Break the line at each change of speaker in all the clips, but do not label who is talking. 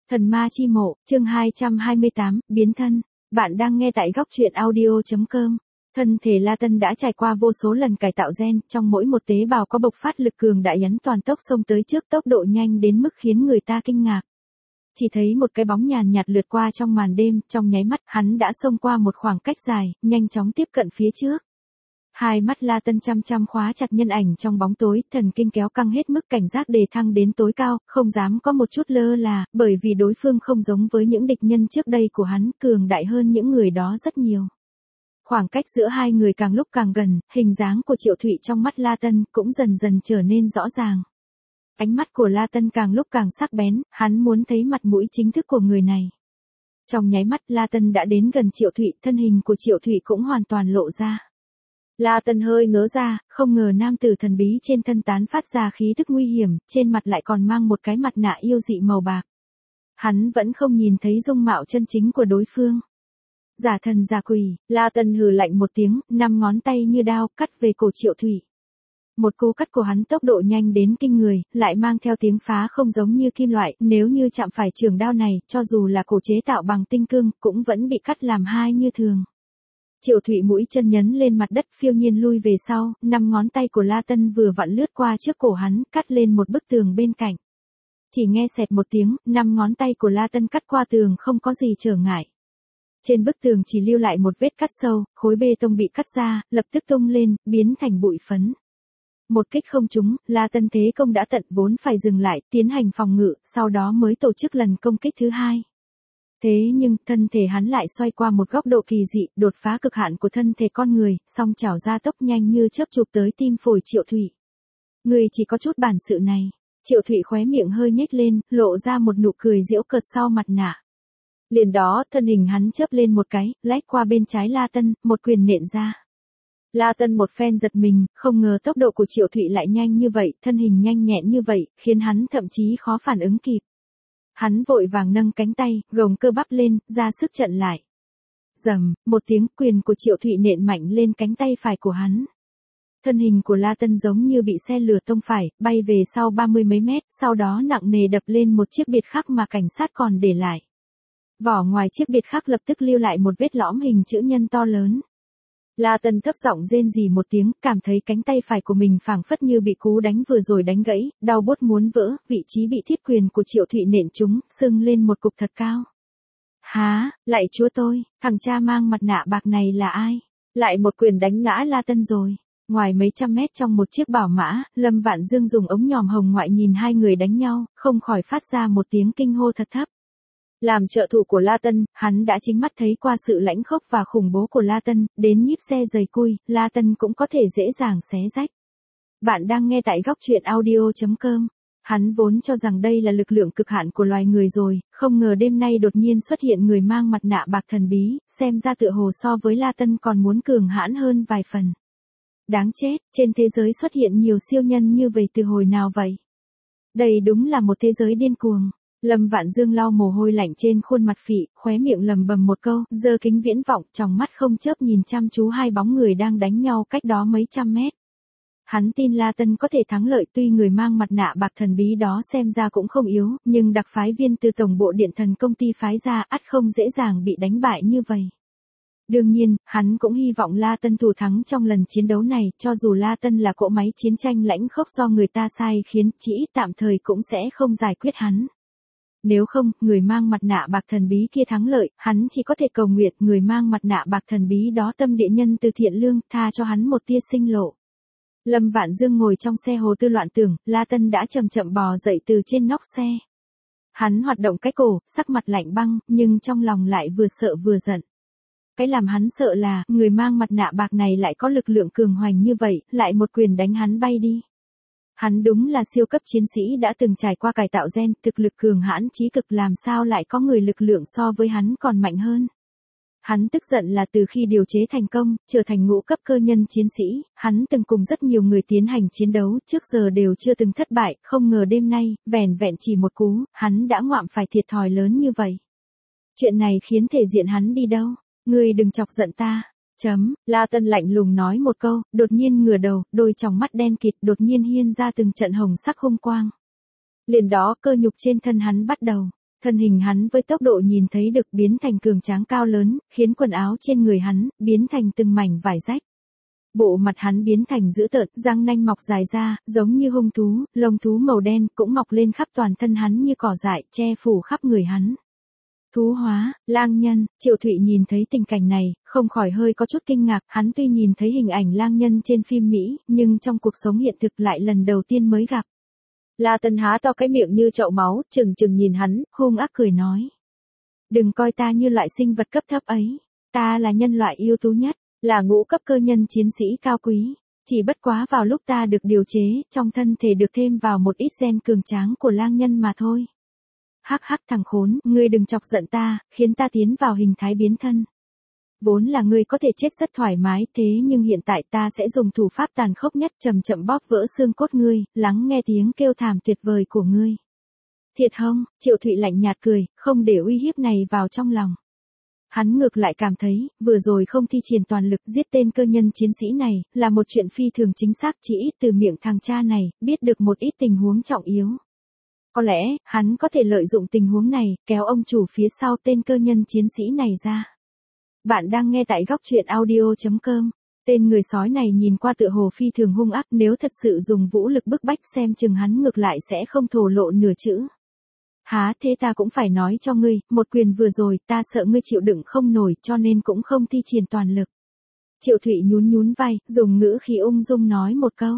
Thần ma chi mộ, chương 228, biến thân. Bạn đang nghe tại góc truyện audio.com. Thân thể La Tân đã trải qua vô số lần cải tạo gen, trong mỗi một tế bào có bộc phát lực cường đại nhấn toàn tốc xông tới trước, tốc độ nhanh đến mức khiến người ta kinh ngạc. Chỉ thấy một cái bóng nhàn nhạt lướt qua trong màn đêm, trong nháy mắt hắn đã xông qua một khoảng cách dài, nhanh chóng tiếp cận phía trước. Hai mắt La Tân chăm chăm khóa chặt nhân ảnh trong bóng tối, thần kinh kéo căng hết mức, cảnh giác đề thăng đến tối cao, không dám có một chút lơ là, bởi vì đối phương không giống với những địch nhân trước đây của hắn, cường đại hơn những người đó rất nhiều. Khoảng cách giữa hai người càng lúc càng gần, hình dáng của Triệu Thụy trong mắt La Tân cũng dần dần trở nên rõ ràng. Ánh mắt của La Tân càng lúc càng sắc bén, hắn muốn thấy mặt mũi chính thức của người này. Trong nháy mắt La Tân đã đến gần Triệu Thụy, thân hình của Triệu Thụy cũng hoàn toàn lộ ra. La Tân hơi ngớ ra, không ngờ nam tử thần bí trên thân tán phát ra khí tức nguy hiểm, trên mặt lại còn mang một cái mặt nạ yêu dị màu bạc. Hắn vẫn không nhìn thấy dung mạo chân chính của đối phương. Giả thần giả quỷ, La Tân hừ lạnh một tiếng, 5 ngón tay như đao cắt về cổ Triệu Thụy. Một cú cắt của hắn tốc độ nhanh đến kinh người, lại mang theo tiếng phá không giống như kim loại, nếu như chạm phải trường đao này, cho dù là cổ chế tạo bằng tinh cương, cũng vẫn bị cắt làm hai như thường. Triệu Thụy mũi chân nhấn lên mặt đất, phiêu nhiên lui về sau, 5 ngón tay của La Tân vừa vặn lướt qua trước cổ hắn, cắt lên một bức tường bên cạnh. Chỉ nghe xẹt một tiếng, 5 ngón tay của La Tân cắt qua tường không có gì trở ngại. Trên bức tường chỉ lưu lại một vết cắt sâu, khối bê tông bị cắt ra, lập tức tung lên, biến thành bụi phấn. Một kích không trúng, La Tân thế công đã tận, vốn phải dừng lại, tiến hành phòng ngự, sau đó mới tổ chức lần công kích thứ hai. Thế nhưng, thân thể hắn lại xoay qua một góc độ kỳ dị, đột phá cực hạn của thân thể con người, song chảo ra tốc nhanh như chớp chụp tới tim phổi Triệu Thụy. Người chỉ có chút bản sự này. Triệu Thụy khóe miệng hơi nhếch lên, lộ ra một nụ cười giễu cợt sau mặt nạ. Liền đó, thân hình hắn chớp lên một cái, lách qua bên trái La Tân, một quyền nện ra. La Tân một phen giật mình, không ngờ tốc độ của Triệu Thụy lại nhanh như vậy, thân hình nhanh nhẹn như vậy, khiến hắn thậm chí khó phản ứng kịp. Hắn vội vàng nâng cánh tay, gồng cơ bắp lên, ra sức chặn lại. Rầm, một tiếng, quyền của Triệu Thụy nện mạnh lên cánh tay phải của hắn. Thân hình của La Tân giống như bị xe lửa tông phải, bay về sau 30 mấy mét, sau đó nặng nề đập lên một chiếc biệt khắc mà cảnh sát còn để lại. Vỏ ngoài chiếc biệt khắc lập tức lưu lại một vết lõm hình chữ nhân to lớn. La Tân thấp giọng rên rỉ một tiếng, cảm thấy cánh tay phải của mình phảng phất như bị cú đánh vừa rồi đánh gãy, đau buốt muốn vỡ, vị trí bị thiết quyền của Triệu Thụy nện trúng, sưng lên một cục thật cao. Há, lạy chúa tôi, thằng cha mang mặt nạ bạc này là ai? Lại một quyền đánh ngã La Tân rồi. Ngoài mấy trăm mét trong một chiếc bảo mã, Lâm Vạn Dương dùng ống nhòm hồng ngoại nhìn hai người đánh nhau, không khỏi phát ra một tiếng kinh hô thật thấp. Làm trợ thủ của La Tân, hắn đã chính mắt thấy qua sự lãnh khốc và khủng bố của La Tân, đến nhíp xe giày cui, La Tân cũng có thể dễ dàng xé rách. Bạn đang nghe tại góc truyện audio.com. Hắn vốn cho rằng đây là lực lượng cực hạn của loài người rồi, không ngờ đêm nay đột nhiên xuất hiện người mang mặt nạ bạc thần bí, xem ra tựa hồ so với La Tân còn muốn cường hãn hơn vài phần. Đáng chết, trên thế giới xuất hiện nhiều siêu nhân như vậy từ hồi nào vậy? Đây đúng là một thế giới điên cuồng. Lâm Vạn Dương lau mồ hôi lạnh trên khuôn mặt phị, khóe miệng lầm bầm một câu, giơ kính viễn vọng, trong mắt không chớp nhìn chăm chú hai bóng người đang đánh nhau cách đó mấy trăm mét. Hắn tin La Tân có thể thắng lợi, tuy người mang mặt nạ bạc thần bí đó xem ra cũng không yếu, nhưng đặc phái viên từ tổng bộ điện thần công ty phái ra ắt không dễ dàng bị đánh bại như vậy. Đương nhiên, hắn cũng hy vọng La Tân thủ thắng trong lần chiến đấu này, cho dù La Tân là cỗ máy chiến tranh lãnh khốc do người ta sai khiến, chỉ ít tạm thời cũng sẽ không giải quyết hắn. Nếu không, người mang mặt nạ bạc thần bí kia thắng lợi, hắn chỉ có thể cầu nguyện người mang mặt nạ bạc thần bí đó tâm địa nhân từ thiện lương, tha cho hắn một tia sinh lộ. Lâm Vạn Dương ngồi trong xe hồ tư loạn tưởng, La Tân đã chậm chậm bò dậy từ trên nóc xe. Hắn hoạt động cái cổ, sắc mặt lạnh băng, nhưng trong lòng lại vừa sợ vừa giận. Cái làm hắn sợ là, người mang mặt nạ bạc này lại có lực lượng cường hoành như vậy, lại một quyền đánh hắn bay đi. Hắn đúng là siêu cấp chiến sĩ đã từng trải qua cải tạo gen, thực lực cường hãn chí cực, làm sao lại có người lực lượng so với hắn còn mạnh hơn. Hắn tức giận là từ khi điều chế thành công, trở thành ngũ cấp cơ nhân chiến sĩ, hắn từng cùng rất nhiều người tiến hành chiến đấu, trước giờ đều chưa từng thất bại, không ngờ đêm nay, vẻn vẹn chỉ một cú, hắn đã ngoạm phải thiệt thòi lớn như vậy. Chuyện này khiến thể diện hắn đi đâu? Ngươi đừng chọc giận ta. La Tân lạnh lùng nói một câu, đột nhiên ngửa đầu, đôi tròng mắt đen kịt đột nhiên hiên ra từng trận hồng sắc hung quang. Liền đó cơ nhục trên thân hắn bắt đầu Thân hình hắn với tốc độ nhìn thấy được biến thành cường tráng cao lớn, khiến quần áo trên người hắn biến thành từng mảnh vải rách. Bộ mặt hắn biến thành dữ tợn, răng nanh mọc dài ra, giống như hung thú, lông thú màu đen cũng mọc lên khắp toàn thân hắn như cỏ dại, che phủ khắp người hắn. Thú hóa, lang nhân, Triệu Thụy nhìn thấy tình cảnh này, không khỏi hơi có chút kinh ngạc, hắn tuy nhìn thấy hình ảnh lang nhân trên phim Mỹ, nhưng trong cuộc sống hiện thực lại lần đầu tiên mới gặp.
La Tân há to cái miệng như chậu máu, trừng trừng nhìn hắn,
hung ác cười nói. Đừng coi ta như loại sinh vật cấp thấp ấy, ta là nhân loại ưu tú nhất, là ngũ cấp cơ nhân chiến sĩ cao quý. Chỉ bất quá vào lúc ta được điều chế, trong thân thể được thêm vào một ít gen cường tráng của lang nhân mà thôi. Hắc hắc thằng khốn, ngươi đừng chọc giận ta, khiến ta tiến vào hình thái biến thân. Vốn là ngươi có thể chết rất thoải mái, thế nhưng hiện tại ta sẽ dùng thủ pháp tàn khốc nhất, chậm chậm bóp vỡ xương cốt ngươi, lắng nghe tiếng kêu thảm tuyệt vời của ngươi. Thiệt không? Triệu Thụy lạnh nhạt cười, không để uy hiếp này vào trong lòng. Hắn ngược lại cảm thấy, vừa rồi không thi triển toàn lực giết tên cơ nhân chiến sĩ này, là một chuyện phi thường chính xác, chỉ ít từ miệng thằng cha này, biết được một ít tình huống trọng yếu. Có lẽ, hắn có thể lợi dụng tình huống này, kéo ông chủ phía sau tên cơ nhân chiến sĩ này ra. Bạn đang nghe tại góc truyện audio.com. Tên người sói này nhìn qua tựa hồ phi thường hung ác, nếu thật sự dùng vũ lực bức bách xem chừng hắn ngược lại sẽ không thổ lộ nửa chữ. Há thế ta cũng phải nói cho ngươi, một quyền vừa rồi ta sợ ngươi chịu đựng không nổi cho nên cũng không thi triển toàn lực. Triệu Thụy nhún nhún vai, dùng ngữ khí ung dung nói một câu.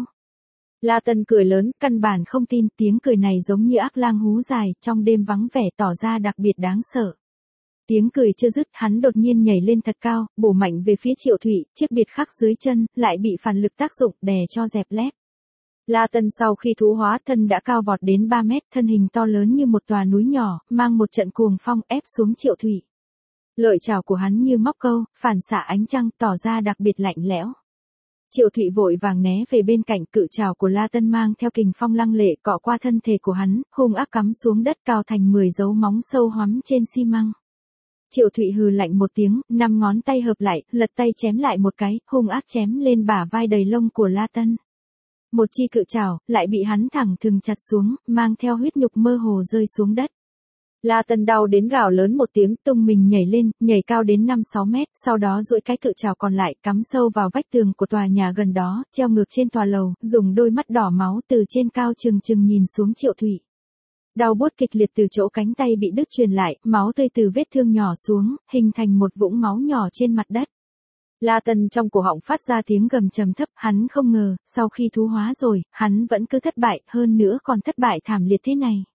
La Tân cười lớn, căn bản không tin, tiếng cười này giống như ác lang hú dài, trong đêm vắng vẻ tỏ ra đặc biệt đáng sợ. Tiếng cười chưa dứt, hắn đột nhiên nhảy lên thật cao, bổ mạnh về phía Triệu Thụy, chiếc biệt khắc dưới chân, lại bị phản lực tác dụng, đè cho dẹp lép. La Tân sau khi thú hóa thân đã cao vọt đến 3 mét, thân hình to lớn như một tòa núi nhỏ, mang một trận cuồng phong ép xuống Triệu Thụy. Lợi chảo của hắn như móc câu, phản xạ ánh trăng, tỏ ra đặc biệt lạnh lẽo. Triệu Thụy vội vàng né về bên cạnh, cự trảo của La Tân mang theo kình phong lăng lệ cọ qua thân thể của hắn, hung ác cắm xuống đất cao thành 10 dấu móng sâu hoắm trên xi măng. Triệu Thụy hừ lạnh một tiếng, 5 ngón tay hợp lại, lật tay chém lại một cái, hung ác chém lên bả vai đầy lông của La Tân. Một chi cự trảo, lại bị hắn thẳng thừng chặt xuống, mang theo huyết nhục mơ hồ rơi xuống đất. La Tân đau đến gào lớn một tiếng, tung mình nhảy lên, nhảy cao đến 5-6 mét, sau đó duỗi cái cự trảo còn lại, cắm sâu vào vách tường của tòa nhà gần đó, treo ngược trên tòa lầu, dùng đôi mắt đỏ máu từ trên cao trừng trừng nhìn xuống Triệu Thụy. Đau buốt kịch liệt từ chỗ cánh tay bị đứt truyền lại, máu tươi từ vết thương nhỏ xuống, hình thành một vũng máu nhỏ trên mặt đất. La Tân trong cổ họng phát ra tiếng gầm trầm thấp, hắn không ngờ, sau khi thú hóa rồi, hắn vẫn cứ thất bại, hơn nữa còn thất bại thảm liệt thế này.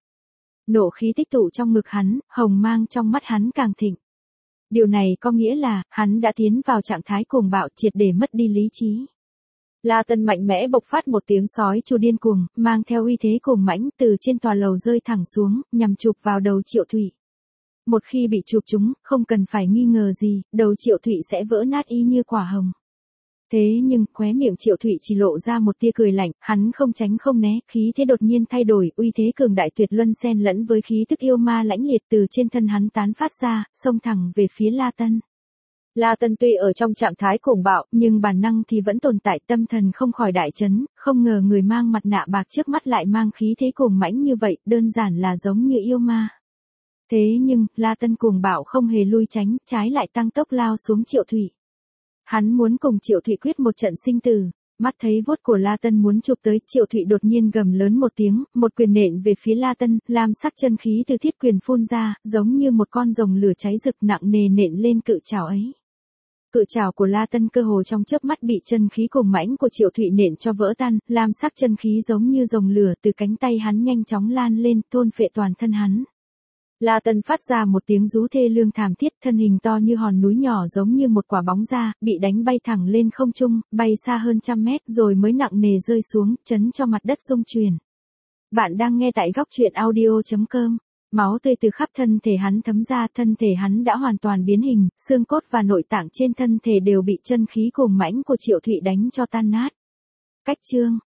Nộ khí tích tụ trong ngực hắn, hồng mang trong mắt hắn càng thịnh. Điều này có nghĩa là, hắn đã tiến vào trạng thái cuồng bạo, triệt để mất đi lý trí. La Tân mạnh mẽ bộc phát một tiếng sói chu điên cuồng, mang theo uy thế cuồng mãnh từ trên tòa lầu rơi thẳng xuống, nhằm chụp vào đầu Triệu Thụy. Một khi bị chụp trúng, không cần phải nghi ngờ gì, đầu Triệu Thụy sẽ vỡ nát y như quả hồng. Thế nhưng, khóe miệng Triệu Thụy chỉ lộ ra một tia cười lạnh, hắn không tránh không né, khí thế đột nhiên thay đổi, uy thế cường đại tuyệt luân xen lẫn với khí tức yêu ma lãnh liệt từ trên thân hắn tán phát ra, xông thẳng về phía La Tân. La Tân tuy ở trong trạng thái cuồng bạo, nhưng bản năng thì vẫn tồn tại, tâm thần không khỏi đại chấn, không ngờ người mang mặt nạ bạc trước mắt lại mang khí thế cuồng mãnh như vậy, đơn giản là giống như yêu ma. Thế nhưng, La Tân cuồng bạo không hề lui tránh, trái lại tăng tốc lao xuống Triệu Thụy. Hắn muốn cùng Triệu Thụy quyết một trận sinh tử. Mắt thấy vuốt của La Tân muốn chụp tới, Triệu Thụy đột nhiên gầm lớn một tiếng, một quyền nện về phía La Tân, lam sắc chân khí từ thiết quyền phun ra, giống như một con rồng lửa cháy rực nặng nề nện lên cự trảo ấy. Cự trảo của La Tân cơ hồ trong chớp mắt bị chân khí cuồng mãnh của Triệu Thụy nện cho vỡ tan, lam sắc chân khí giống như rồng lửa từ cánh tay hắn nhanh chóng lan lên, thôn phệ toàn thân hắn. La Tân phát ra một tiếng rú thê lương thảm thiết, thân hình to như hòn núi nhỏ giống như một quả bóng da, bị đánh bay thẳng lên không trung, bay xa hơn 100 mét rồi mới nặng nề rơi xuống, chấn cho mặt đất rung chuyển. Bạn đang nghe tại góc truyện audio.com. Máu tươi từ khắp thân thể hắn thấm ra, thân thể hắn đã hoàn toàn biến hình, xương cốt và nội tạng trên thân thể đều bị chân khí cuồng mãnh của Triệu Thụy đánh cho tan nát. Cách chương